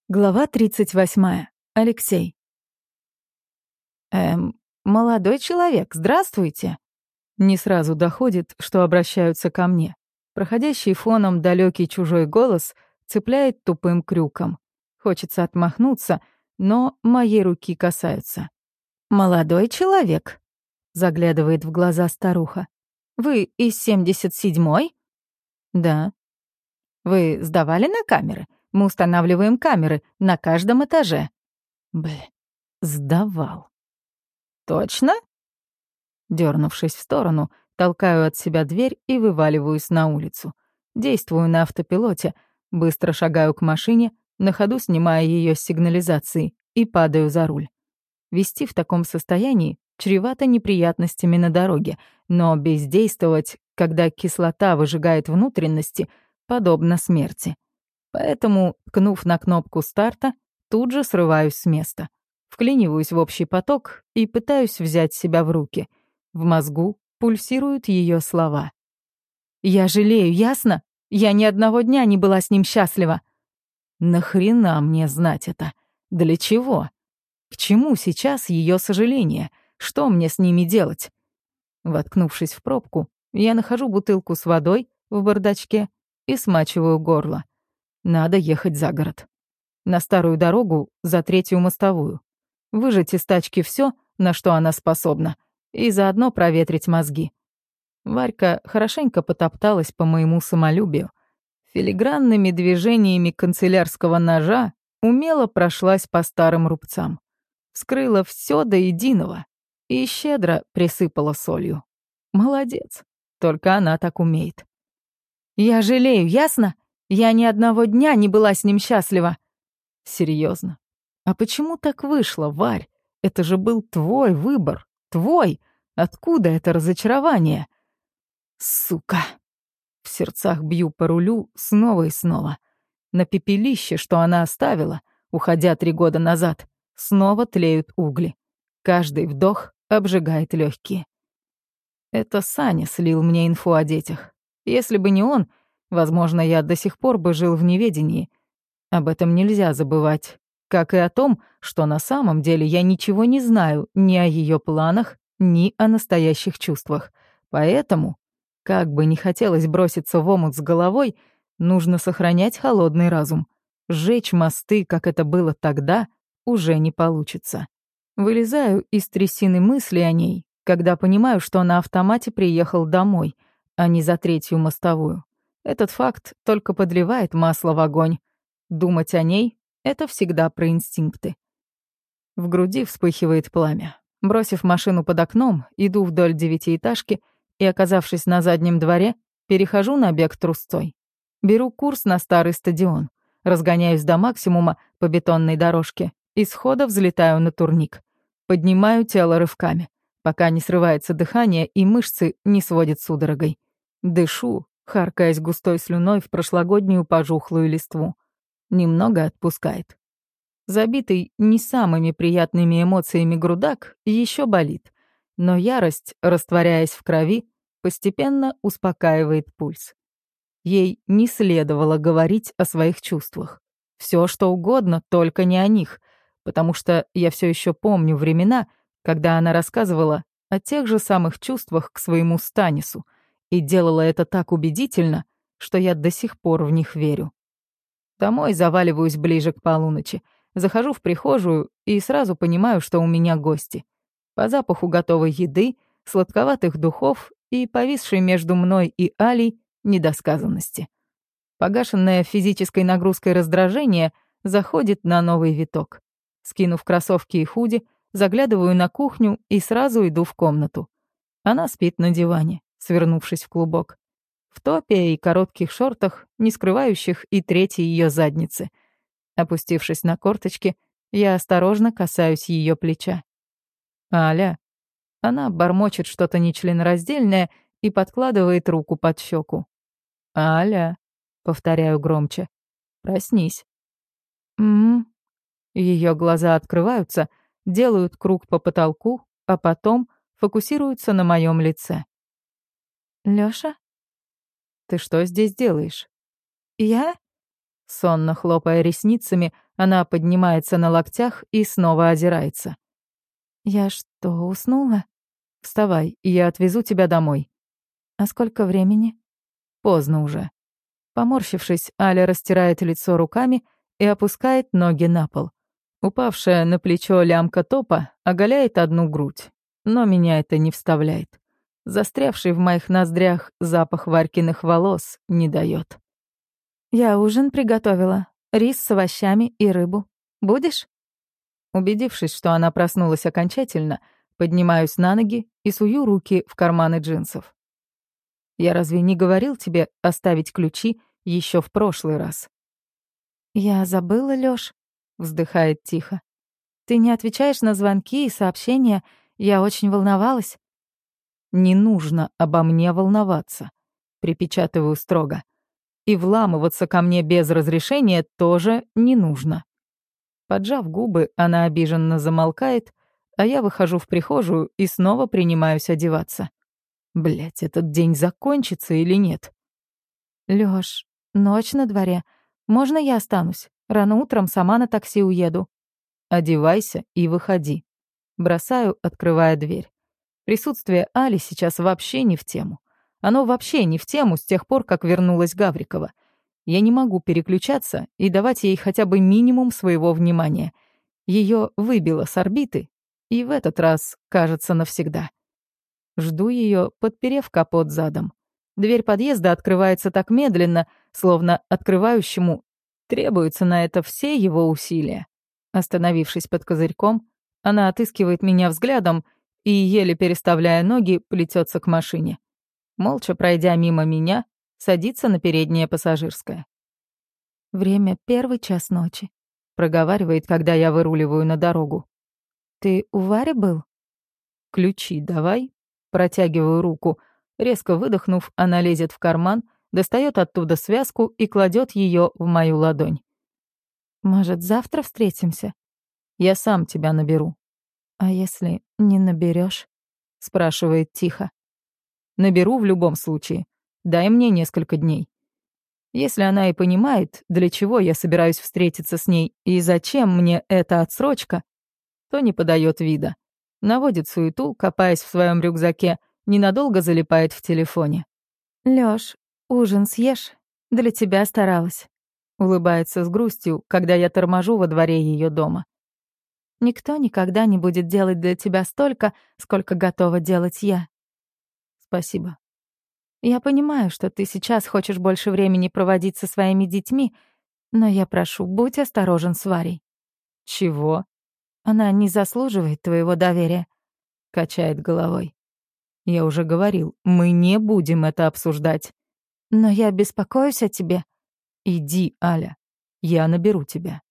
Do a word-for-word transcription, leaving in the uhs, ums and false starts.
Глава тридцать восьмая. Алексей. «Эм, молодой человек, здравствуйте!» Не сразу доходит, что обращаются ко мне. Проходящий фоном далекий чужой голос цепляет тупым крюком. Хочется отмахнуться, но моей руки касаются. «Молодой человек?» — заглядывает в глаза старуха. «Вы из семьдесят седьмой?» «Да». «Вы сдавали на камеры? Мы устанавливаем камеры на каждом этаже». Блин, сдавал. «Точно?» Дёрнувшись в сторону, толкаю от себя дверь и вываливаюсь на улицу. Действую на автопилоте, быстро шагаю к машине, на ходу снимая её с сигнализации и падаю за руль. Вести в таком состоянии чревато неприятностями на дороге, но бездействовать, когда кислота выжигает внутренности, подобно смерти. Поэтому, ткнув на кнопку старта, тут же срываюсь с места. Вклиниваюсь в общий поток и пытаюсь взять себя в руки. В мозгу пульсируют ее слова. «Я жалею, ясно? Я ни одного дня не была с ним счастлива». Нахрена мне знать это? Для чего? К чему сейчас ее сожаление? Что мне с ними делать? Воткнувшись в пробку, я нахожу бутылку с водой в бардачке и смачиваю горло. Надо ехать за город. На старую дорогу за третью мостовую. Выжать из тачки все, на что она способна, и заодно проветрить мозги. Варька хорошенько потопталась по моему самолюбию. Филигранными движениями канцелярского ножа умело прошлась по старым рубцам. Вскрыла все до единого и щедро присыпала солью. Молодец, только она так умеет. «Я жалею, ясно? Я ни одного дня не была с ним счастлива». Серьезно? А почему так вышло, Варь? Это же был твой выбор. Твой. Откуда это разочарование? Сука. В сердцах бью по рулю снова и снова. На пепелище, что она оставила, уходя три года назад, снова тлеют угли. Каждый вдох обжигает легкие. Это Саня слил мне инфу о детях. Если бы не он, возможно, я до сих пор бы жил в неведении. Об этом нельзя забывать. Как и о том, что на самом деле я ничего не знаю ни о ее планах, ни о настоящих чувствах. Поэтому, как бы ни хотелось броситься в омут с головой, нужно сохранять холодный разум. Сжечь мосты, как это было тогда, уже не получится. Вылезаю из трясины мысли о ней, когда понимаю, что на автомате приехал домой, а не за третью мостовую. Этот факт только подливает масло в огонь. Думать о ней — это всегда про инстинкты. В груди вспыхивает пламя. Бросив машину под окном, иду вдоль девятиэтажки и, оказавшись на заднем дворе, перехожу на бег трусцой. Беру курс на старый стадион, разгоняюсь до максимума по бетонной дорожке и схода взлетаю на турник. Поднимаю тело рывками, пока не срывается дыхание и мышцы не сводят судорогой. Дышу, харкаясь густой слюной в прошлогоднюю пожухлую листву. Немного отпускает. Забитый не самыми приятными эмоциями грудак еще болит, но ярость, растворяясь в крови, постепенно успокаивает пульс. Ей не следовало говорить о своих чувствах. Все, что угодно, только не о них, потому что я все еще помню времена, когда она рассказывала о тех же самых чувствах к своему Станису и делала это так убедительно, что я до сих пор в них верю. Домой заваливаюсь ближе к полуночи, захожу в прихожую и сразу понимаю, что у меня гости. По запаху готовой еды, сладковатых духов и повисшей между мной и Алей недосказанности. Погашенное физической нагрузкой раздражение заходит на новый виток. Скинув кроссовки и худи, заглядываю на кухню и сразу иду в комнату. Она спит на диване, свернувшись в клубок. В топе и коротких шортах, не скрывающих и третьей ее задницы. Опустившись на корточки, я осторожно касаюсь ее плеча. «Аля». Она бормочет что-то нечленораздельное и подкладывает руку под щеку. «Аля», — повторяю громче, — «проснись». «М-м». Ее глаза открываются, делают круг по потолку, а потом фокусируются на моем лице. «Лёша?» «Ты что здесь делаешь?» «Я?» Сонно хлопая ресницами, она поднимается на локтях и снова озирается. «Я что, уснула?» «Вставай, и я отвезу тебя домой». «А сколько времени?» «Поздно уже». Поморщившись, Аля растирает лицо руками и опускает ноги на пол. Упавшая на плечо лямка топа оголяет одну грудь, но меня это не вставляет. Застрявший в моих ноздрях запах Варькиных волос не дает. «Я ужин приготовила. Рис с овощами и рыбу. Будешь?» Убедившись, что она проснулась окончательно, поднимаюсь на ноги и сую руки в карманы джинсов. «Я разве не говорил тебе оставить ключи еще в прошлый раз?» «Я забыла, Лёш», — вздыхает тихо. «Ты не отвечаешь на звонки и сообщения. Я очень волновалась». «Не нужно обо мне волноваться», — припечатываю строго. «И вламываться ко мне без разрешения тоже не нужно». Поджав губы, она обиженно замолкает, а я выхожу в прихожую и снова принимаюсь одеваться. Блядь, этот день закончится или нет? «Лёш, ночь на дворе. Можно я останусь? Рано утром сама на такси уеду». «Одевайся и выходи». Бросаю, открывая дверь. Присутствие Али сейчас вообще не в тему. Оно вообще не в тему с тех пор, как вернулась Гаврикова. Я не могу переключаться и давать ей хотя бы минимум своего внимания. Ее выбило с орбиты, и в этот раз, кажется, навсегда. Жду ее, подперев капот задом. Дверь подъезда открывается так медленно, словно открывающему требуются на это все его усилия. Остановившись под козырьком, она отыскивает меня взглядом и, еле переставляя ноги, плетется к машине. Молча пройдя мимо меня, садится на переднее пассажирское. «Время первый час ночи», — проговаривает, когда я выруливаю на дорогу. «Ты у Вари был?» «Ключи давай». Протягиваю руку. Резко выдохнув, она лезет в карман, достает оттуда связку и кладет ее в мою ладонь. «Может, завтра встретимся?» «Я сам тебя наберу». «А если не наберешь? Спрашивает тихо. «Наберу в любом случае. Дай мне несколько дней». Если она и понимает, для чего я собираюсь встретиться с ней и зачем мне эта отсрочка, то не подает вида. Наводит суету, копаясь в своем рюкзаке, ненадолго залипает в телефоне. «Лёш, ужин съешь? Для тебя старалась». Улыбается с грустью, когда я торможу во дворе ее дома. «Никто никогда не будет делать для тебя столько, сколько готова делать я». «Спасибо». «Я понимаю, что ты сейчас хочешь больше времени проводить со своими детьми, но я прошу, будь осторожен с Варей». «Чего?» «Она не заслуживает твоего доверия», — качает головой. «Я уже говорил, мы не будем это обсуждать». «Но я беспокоюсь о тебе». «Иди, Аля, я наберу тебя».